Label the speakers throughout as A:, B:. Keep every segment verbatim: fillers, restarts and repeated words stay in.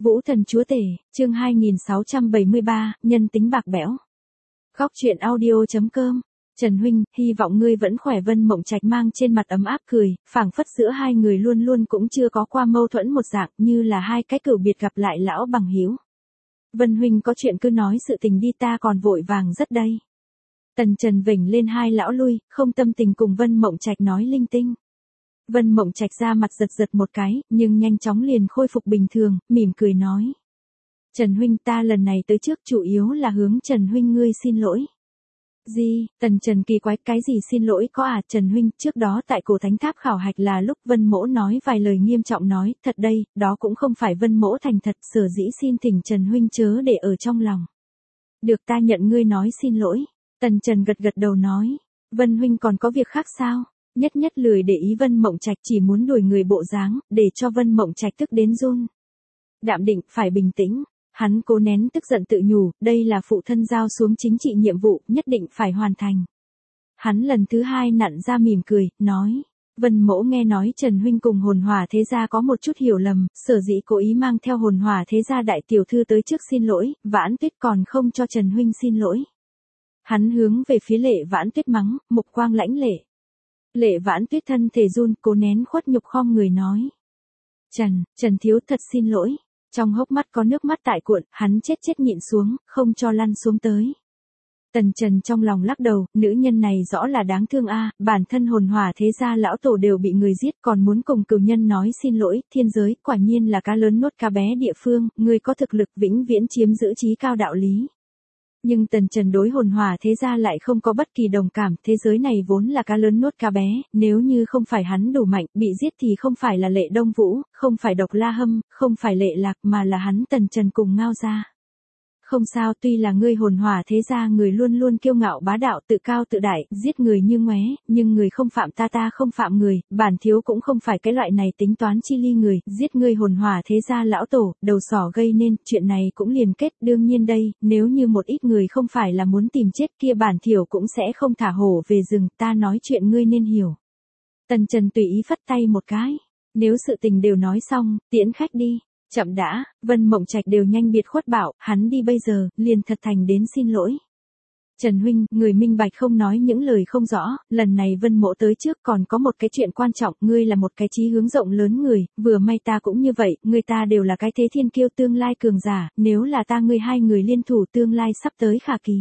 A: Vũ thần chúa tể, chương hai nghìn sáu trăm bảy mươi ba, nhân tính bạc bẽo. Góc truyện audio.com. Trần huynh, hy vọng ngươi vẫn khỏe. Vân Mộng Trạch mang trên mặt ấm áp cười, phảng phất giữa hai người luôn luôn cũng chưa có qua mâu thuẫn một dạng, như là hai cái cửu biệt gặp lại lão bằng hữu. Vân huynh có chuyện cứ nói sự tình đi, ta còn vội vàng rất đây. Tần Trần vểnh lên hai lão lui, không tâm tình cùng Vân Mộng Trạch nói linh tinh. Vân Mộng Trạch ra mặt giật giật một cái, nhưng nhanh chóng liền khôi phục bình thường, mỉm cười nói. Trần huynh, ta lần này tới trước chủ yếu là hướng Trần huynh ngươi xin lỗi. Gì? Tần Trần kỳ quái, cái gì xin lỗi có à? Trần huynh, trước đó tại cổ thánh tháp khảo hạch là lúc Vân mỗ nói vài lời nghiêm trọng nói, thật đây, đó cũng không phải Vân mỗ thành thật, sở dĩ xin thỉnh Trần huynh chớ để ở trong lòng. Được, ta nhận ngươi nói xin lỗi. Tần Trần gật gật đầu nói. Vân huynh còn có việc khác sao? Nhất nhất lười để ý Vân Mộng Trạch, chỉ muốn đuổi người bộ dáng, để cho Vân Mộng Trạch tức đến run. Đạm định, phải bình tĩnh. Hắn cố nén tức giận tự nhủ, đây là phụ thân giao xuống chính trị nhiệm vụ, nhất định phải hoàn thành. Hắn lần thứ hai nặn ra mỉm cười, nói. Vân mỗ nghe nói Trần huynh cùng Hồn Hỏa Thế Gia có một chút hiểu lầm, sở dĩ cố ý mang theo Hồn Hỏa Thế Gia đại tiểu thư tới trước xin lỗi, Vãn Tuyết còn không cho Trần huynh xin lỗi. Hắn hướng về phía Lệ Vãn Tuyết mắng, mục quang lãnh lệ. Lệ Vãn Tuyết thân thể run, cố nén khuất nhục khom người nói. Trần, Trần thiếu thật xin lỗi. Trong hốc mắt có nước mắt tại cuộn, hắn chết chết nhịn xuống, không cho lăn xuống tới. Tần Trần trong lòng lắc đầu, nữ nhân này rõ là đáng thương a, bản thân Hồn Hỏa Thế Gia lão tổ đều bị người giết, còn muốn cùng cửu nhân nói xin lỗi, thiên giới, quả nhiên là cá lớn nuốt cá bé địa phương, người có thực lực vĩnh viễn chiếm giữ trí cao đạo lý. Nhưng Tần Trần đối Hồn Hỏa Thế Gia lại không có bất kỳ đồng cảm, thế giới này vốn là cá lớn nuốt cá bé, nếu như không phải hắn đủ mạnh, bị giết thì không phải là Lệ Đông Vũ, không phải Độc La Hâm, không phải Lệ Lạc mà là hắn Tần Trần cùng Ngao gia. Không sao, tuy là ngươi Hồn Hỏa Thế Gia người luôn luôn kiêu ngạo bá đạo, tự cao tự đại, giết người như ngoé, nhưng người không phạm ta ta không phạm người, bản thiếu cũng không phải cái loại này tính toán chi ly người, giết ngươi Hồn Hỏa Thế Gia lão tổ, đầu sỏ gây nên, chuyện này cũng liền kết, đương nhiên đây, nếu như một ít người không phải là muốn tìm chết kia bản thiểu cũng sẽ không thả hổ về rừng, ta nói chuyện ngươi nên hiểu. Tần Trần tùy ý phất tay một cái, nếu sự tình đều nói xong, tiễn khách đi. Chậm đã, Vân Mộng Trạch đều nhanh biệt khuất bảo, hắn đi bây giờ, liền thật thành đến xin lỗi. Trần huynh, người minh bạch không nói những lời không rõ, lần này Vân mỗ tới trước còn có một cái chuyện quan trọng, ngươi là một cái chí hướng rộng lớn người, vừa may ta cũng như vậy, người ta đều là cái thế thiên kiêu tương lai cường giả, nếu là ta ngươi hai người liên thủ tương lai sắp tới khả kỳ.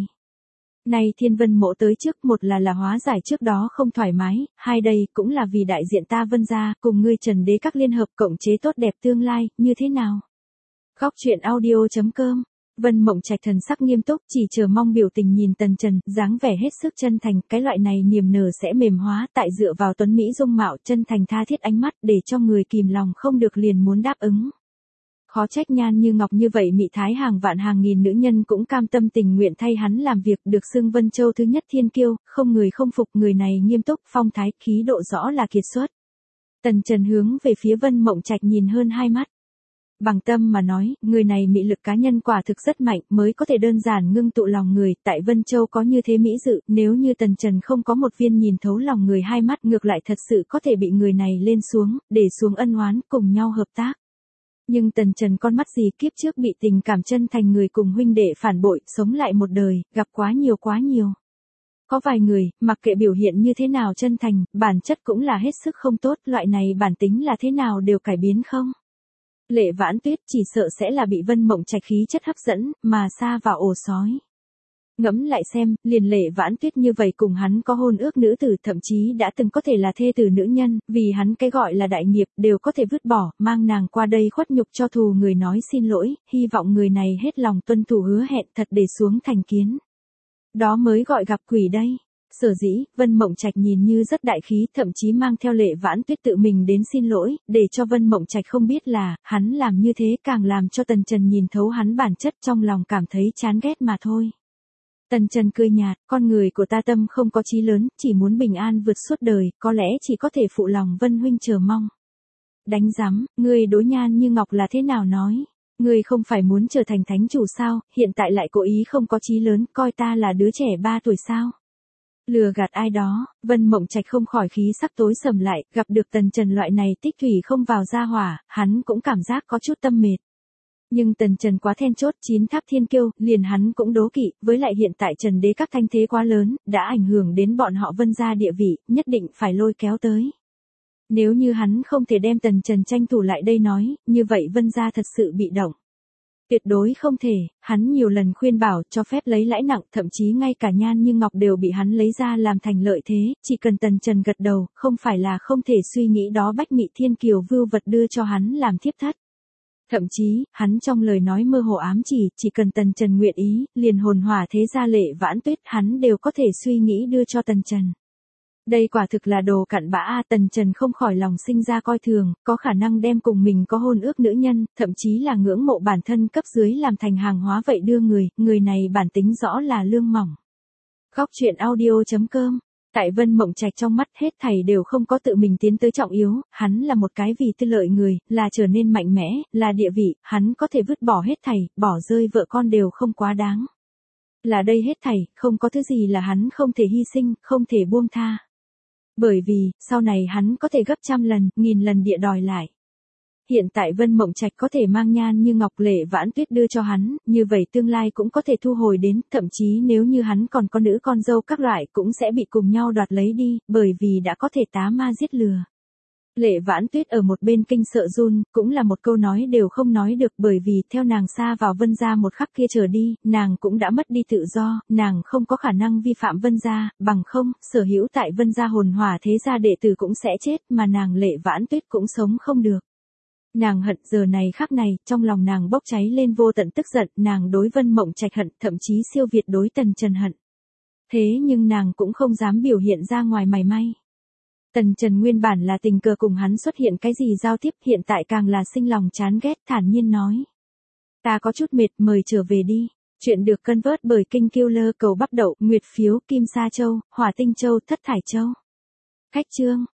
A: Này Thiên Vân mỗ tới trước, một là là hóa giải trước đó không thoải mái, hai đây cũng là vì đại diện ta Vân gia, cùng ngươi Trần đế các liên hợp cộng chế tốt đẹp tương lai, như thế nào? Góc truyện audio.com. Vân Mộng Trạch thần sắc nghiêm túc, chỉ chờ mong biểu tình nhìn Tần Trần, dáng vẻ hết sức chân thành, cái loại này niềm nở sẽ mềm hóa, tại dựa vào tuấn mỹ dung mạo, chân thành tha thiết ánh mắt, để cho người kìm lòng không được liền muốn đáp ứng. Khó trách nhan như ngọc như vậy mị thái hàng vạn hàng nghìn nữ nhân cũng cam tâm tình nguyện thay hắn làm việc, được xưng Vân Châu thứ nhất thiên kiêu, không người không phục, người này nghiêm túc, phong thái, khí độ rõ là kiệt xuất. Tần Trần hướng về phía Vân Mộng Trạch nhìn hơn hai mắt. Bằng tâm mà nói, người này mị lực cá nhân quả thực rất mạnh, mới có thể đơn giản ngưng tụ lòng người, tại Vân Châu có như thế mỹ dự, nếu như Tần Trần không có một viên nhìn thấu lòng người hai mắt, ngược lại thật sự có thể bị người này lên xuống, để xuống ân oán, cùng nhau hợp tác. Nhưng Tần Trần con mắt gì, kiếp trước bị tình cảm chân thành người cùng huynh đệ phản bội, sống lại một đời, gặp quá nhiều quá nhiều. Có vài người, mặc kệ biểu hiện như thế nào chân thành, bản chất cũng là hết sức không tốt, loại này bản tính là thế nào đều cải biến không? Lệ Vãn Tuyết chỉ sợ sẽ là bị Vân Mộng Trạch khí chất hấp dẫn, mà sa vào ổ sói. Ngẫm lại xem, liền Lệ Vãn Tuyết như vậy cùng hắn có hôn ước nữ tử, thậm chí đã từng có thể là thê tử nữ nhân, vì hắn cái gọi là đại nghiệp, đều có thể vứt bỏ, mang nàng qua đây khuất nhục cho thù người nói xin lỗi, hy vọng người này hết lòng tuân thủ hứa hẹn thật để xuống thành kiến. Đó mới gọi gặp quỷ đây. Sở dĩ, Vân Mộng Trạch nhìn như rất đại khí, thậm chí mang theo Lệ Vãn Tuyết tự mình đến xin lỗi, để cho Vân Mộng Trạch không biết là, hắn làm như thế càng làm cho Tần Trần nhìn thấu hắn bản chất, trong lòng cảm thấy chán ghét mà thôi. Tần Trần cười nhạt, con người của ta tâm không có chí lớn, chỉ muốn bình an vượt suốt đời, có lẽ chỉ có thể phụ lòng Vân huynh chờ mong. Đánh rắm, ngươi đối nhan như ngọc là thế nào nói? Ngươi không phải muốn trở thành thánh chủ sao, hiện tại lại cố ý không có chí lớn, coi ta là đứa trẻ ba tuổi sao? Lừa gạt ai đó, Vân Mộng Trạch không khỏi khí sắc tối sầm lại, gặp được Tần Trần loại này tích thủy không vào gia hỏa, hắn cũng cảm giác có chút tâm mệt. Nhưng Tần Trần quá then chốt, chín tháp thiên kiêu, liền hắn cũng đố kỵ, với lại hiện tại Trần đế các thanh thế quá lớn, đã ảnh hưởng đến bọn họ Vân gia địa vị, nhất định phải lôi kéo tới. Nếu như hắn không thể đem Tần Trần tranh thủ lại đây nói, như vậy Vân gia thật sự bị động. Tuyệt đối không thể, hắn nhiều lần khuyên bảo cho phép lấy lãi nặng, thậm chí ngay cả Nhan Như Ngọc đều bị hắn lấy ra làm thành lợi thế, chỉ cần Tần Trần gật đầu, không phải là không thể suy nghĩ đó Bách Mị Thiên Kiều vưu vật đưa cho hắn làm thiếp thất. Thậm chí, hắn trong lời nói mơ hồ ám chỉ, chỉ cần Tần Trần nguyện ý, liền hồn hỏa thế gia Lệ Vãn Tuyết hắn đều có thể suy nghĩ đưa cho Tần Trần. Đây quả thực là đồ cặn bã a. Tần Trần không khỏi lòng sinh ra coi thường, có khả năng đem cùng mình có hôn ước nữ nhân, thậm chí là ngưỡng mộ bản thân cấp dưới làm thành hàng hóa vậy đưa người, người này bản tính rõ là lương mỏng. Khóc chuyện audio chấm com. Tại Vân Mộng Trạch trong mắt hết thảy đều không có tự mình tiến tới trọng yếu, hắn là một cái vì tư lợi người, là trở nên mạnh mẽ, là địa vị, hắn có thể vứt bỏ hết thảy, bỏ rơi vợ con đều không quá đáng. Là đây hết thảy, không có thứ gì là hắn không thể hy sinh, không thể buông tha. Bởi vì, sau này hắn có thể gấp trăm lần, nghìn lần địa đòi lại. Hiện tại Vân Mộng Trạch có thể mang Nhan Như Ngọc Lệ Vãn Tuyết đưa cho hắn, như vậy tương lai cũng có thể thu hồi đến, thậm chí nếu như hắn còn có nữ con dâu các loại cũng sẽ bị cùng nhau đoạt lấy đi, bởi vì đã có thể tá ma giết lừa. Lệ Vãn Tuyết ở một bên kinh sợ run, cũng là một câu nói đều không nói được, bởi vì theo nàng xa vào Vân gia một khắc kia trở đi, nàng cũng đã mất đi tự do, nàng không có khả năng vi phạm Vân gia, bằng không, sở hữu tại Vân gia hồn hỏa thế gia đệ tử cũng sẽ chết, mà nàng Lệ Vãn Tuyết cũng sống không được. Nàng hận giờ này khắc này, trong lòng nàng bốc cháy lên vô tận tức giận, nàng đối Vân Mộng Trạch hận, thậm chí siêu việt đối Tần Trần hận. Thế nhưng nàng cũng không dám biểu hiện ra ngoài mày may. Tần Trần nguyên bản là tình cờ cùng hắn xuất hiện cái gì giao tiếp, hiện tại càng là sinh lòng chán ghét, thản nhiên nói. Ta có chút mệt, mời trở về đi. Chuyện được cân vớt bởi Kinh Killer Cầu Bắp Đậu, Nguyệt Phiếu, Kim Sa Châu, Hỏa Tinh Châu, Thất Thải Châu. Khách chương.